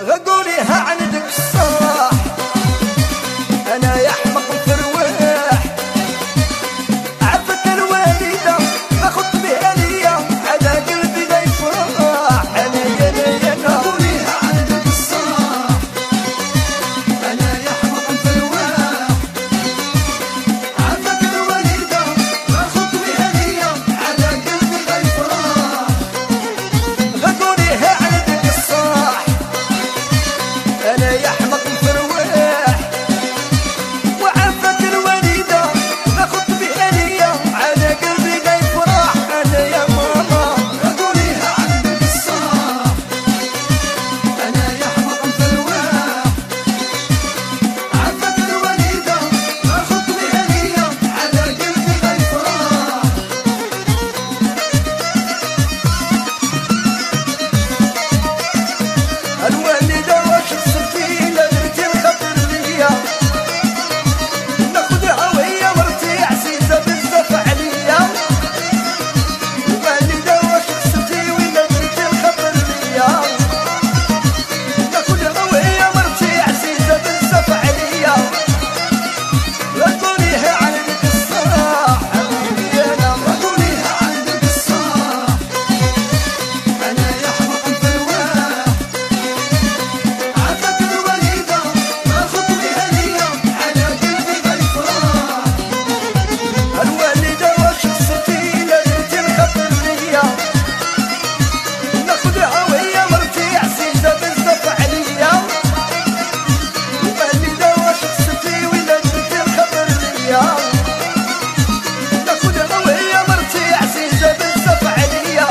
غقوليها عندك الصاح انا يا حمق مفروح عفت الوالده ما خط بها ليا على قلبي لا يفرح انا يا غقوليها عندك الصاح انا يا حمق مفروح عفت الوالده ما خط بها ليا على قلبي لا يفرح غقوليها عندك الصاح انا يا حمق مفروح وعفت الوليده ما خط بها ليا على قلبي لا يفرح انا يا ماما غقوليها عندك الصاح انا يا حمق مفروح عفت الوليده ما خط بها ليا على قلبي لا يفرح الوالده واش صرتي لا درتي الخطر ليا ناخدها وهي مرتي عزيزه بزاف عليا الوالده واش صرتي ولا درتي الخطر ليا ناخدها وهي مرتي عزيزه بزاف عليا غقوليها عندك الصاح حبيبي انا غقوليها عندك الصاح انا يا حمق مفروح عفت الوليده ما خط بها ليا على قلبي لا يفرح الوالده واش صرتي لا درتي الخطر ليا ناخدها وهي مرتي عزيزه بزاف عليا الوالده واش صرتي ولا درتي الخطر ليا ناخدها وهي مرتي عزيزه بزاف عليا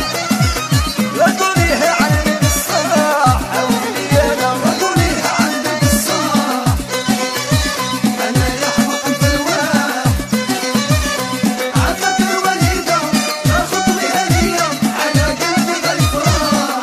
غقوليها عندك الصاح حبيبي انا غقوليها عندك الصاح انا يا حمق مفروح عفت الوليده ما خط بها ليا على قلبي لا يفرح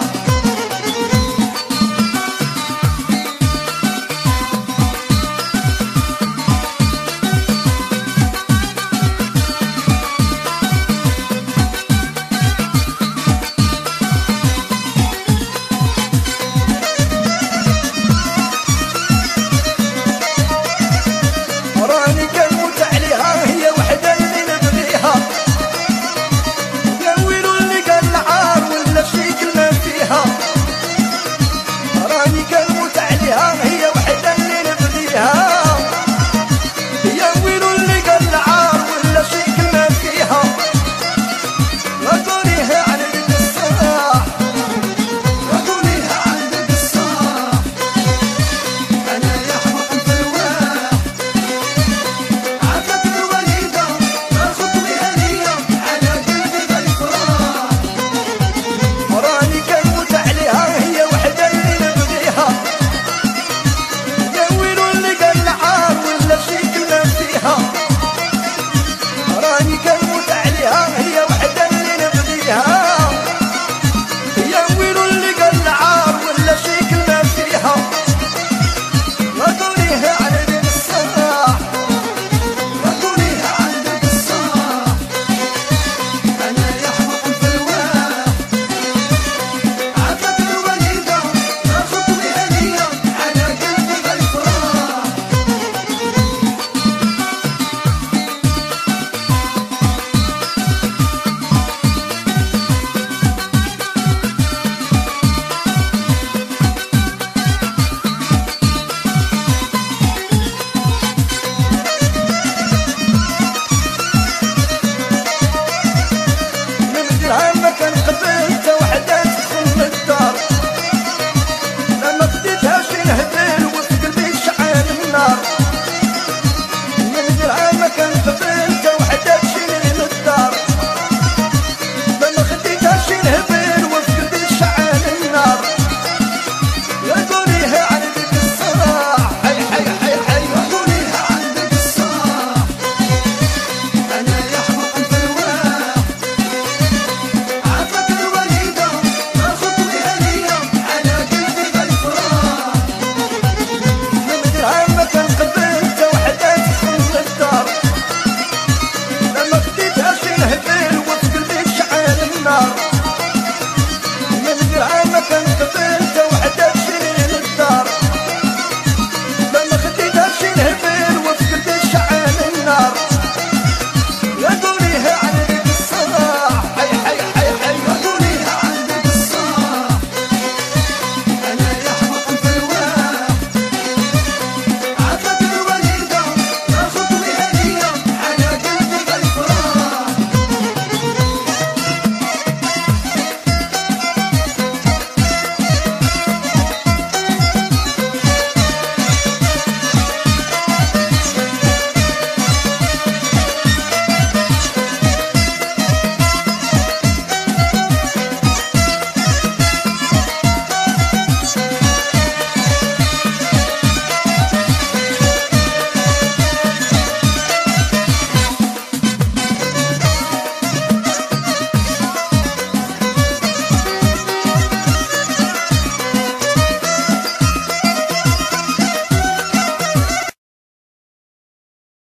راني كنموت عليها هي وحده اللي نبغيها يا ويلو اللي قال العار ولا شي كلمه فيها راني